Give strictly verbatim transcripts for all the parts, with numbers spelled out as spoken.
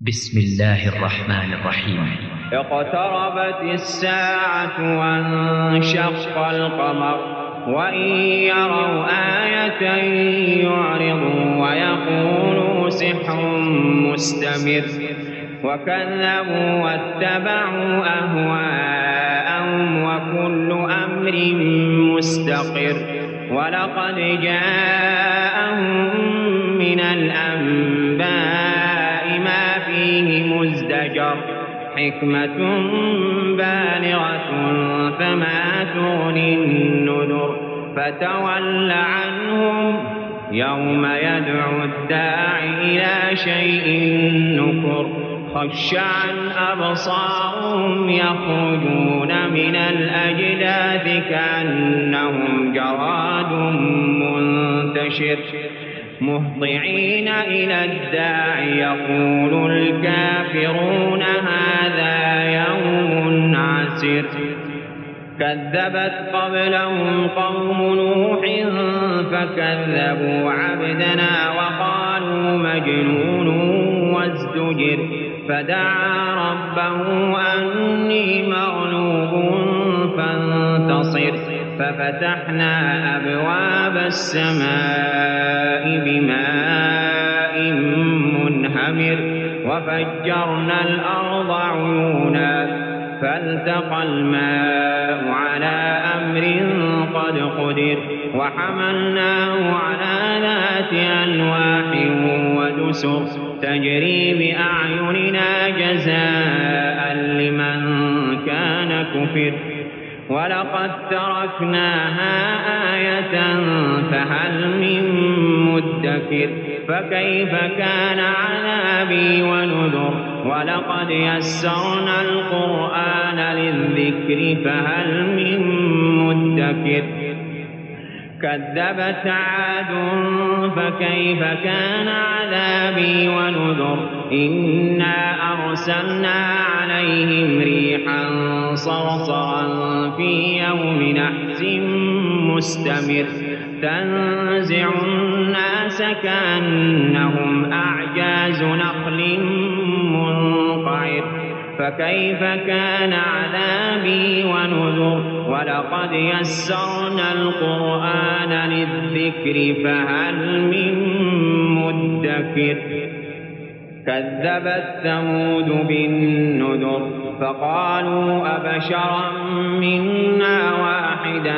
بسم الله الرحمن الرحيم. اقتربت الساعة وانشق القمر وإن يروا آية يعرضوا ويقولوا سحر مستمر وكذبوا واتبعوا أهواءهم وكل أمر مستقر ولقد جاءهم من الأنباء ما فيه مزدجر حكمة بالغة فما تغني النذر فتول عنهم يوم يدعو الداعي إلى شيء نكر خشعا أبصارهم يخرجون من الأجداث كأنهم جراد منتشر مهطعين إلى الداعي يقول الكافرون هذا يوم عسر كذبت قبلهم قوم نوح فكذبوا عبدنا وقالوا مجنون وازدجر فدعا ربه أني مغلوب فانتصر ففتحنا أبواب السماء بماء منهمر وفجرنا الأرض عيونا فالتقى الماء على أمر قد قدر وحملناه على ذات ألواح ودسر تجري بأعيننا جزاء لمن كان كفر ولقد تركناها آية فهل من مدكر فكيف كان عذابي ونذر ولقد يسرنا القرآن للذكر فهل من مدكر كذبت عاد فكيف كان عذابي ونذر إنا أرسلنا عليهم ريحا صرصرا في يوم نحس مستمر تنزع الناس كأنهم أعجاز نخل منقعر فكيف كان عذابي ونذر ولقد يسرنا القرآن للذكر فهل من مدكر كذبت ثمود بالنذر فقالوا أبشرا منا واحدا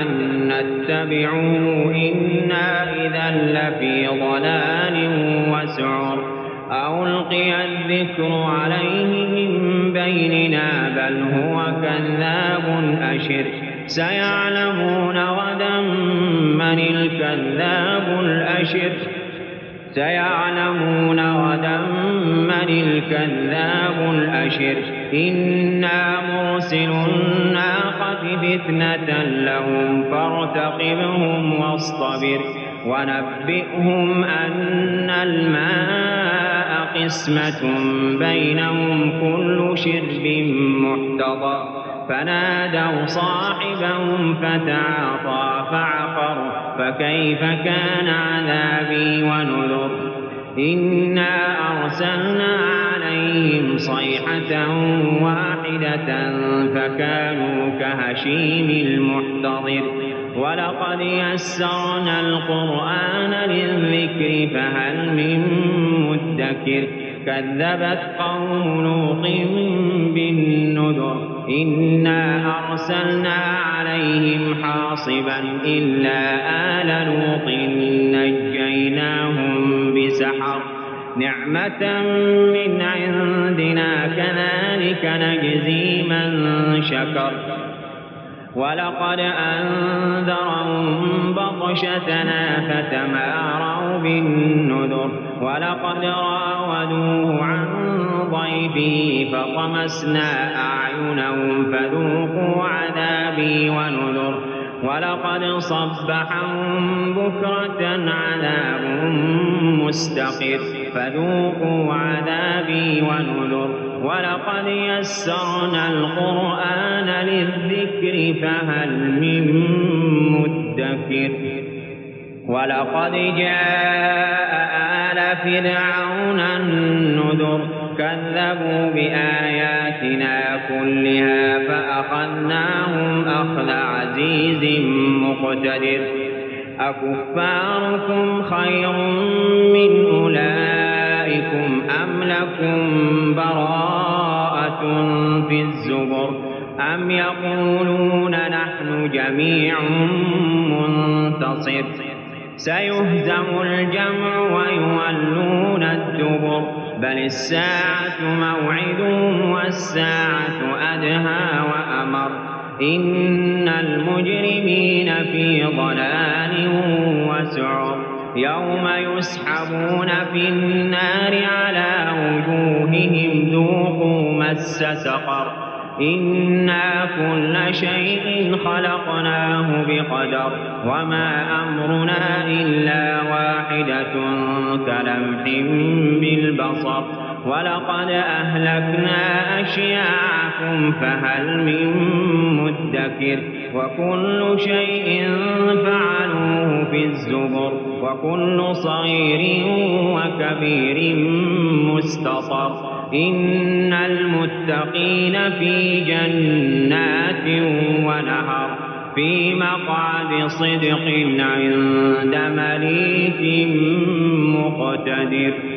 نتبعه إنا إذا لفي ضلال وسعر ألقي الذكر عليه من بيننا بل هو كذاب أشر سيعلمون غدا من الكذاب الأشر سيعلمون غدا من الكذاب الأشر إنا مرسل الناقة فتنة لهم فارتقبهم واصطبر ونبئهم أن الماء قسمة بينهم كل شرب محتضر فنادوا صاحبهم فتعاطى فعقر فكيف كان عذابي ونذر إنا أرسلنا عليهم صيحة واحدة فكانوا كهشيم المحتضر ولقد يسرنا القرآن للذكر فهل من مدكر كذبت قوم لوط بالنذر إنا أرسلنا عليهم حاصبا إلا آل لوط نجيناهم بسحر نعمة من عندنا كذلك نجزي من شكر ولقد أنذرهم بطشتنا فتماروا بالنذر ولقد راودوه عن ضيفه فطمسنا أعينهم فذوقوا عذابي ونذر ولقد صبحهم بكرة عذاب مستقر فذوقوا عذابي ونذر ولقد يسرنا القرآن للذكر فهل من مدكر ولقد جاء آل فرعون النذر كذبوا بآياتنا كلها فأخذناهم أخذ عزيز مقتدر أكفاركم خير من أولئكم أم لكم براءة في الزبر أم يقولون نحن جميع منتصر سيهزم الجمع ويولون الدبر بل الساعة موعدهم والساعة أدهى وأمر إن المجرمين في ضلال وسعر يوم يسحبون في النار على وجوههم ذوقوا مس سقر إنا كل شيء خلقناه بقدر وما أمرنا إلا واحدة كلمح بالبصر ولقد أهلكنا أشياعكم فهل من مدكر وكل شيء فعلوه في الزبر وكل صغير وكبير مستطر إن المتقين في جنات ونهر في مقعد صدق عند مليك مقتدر.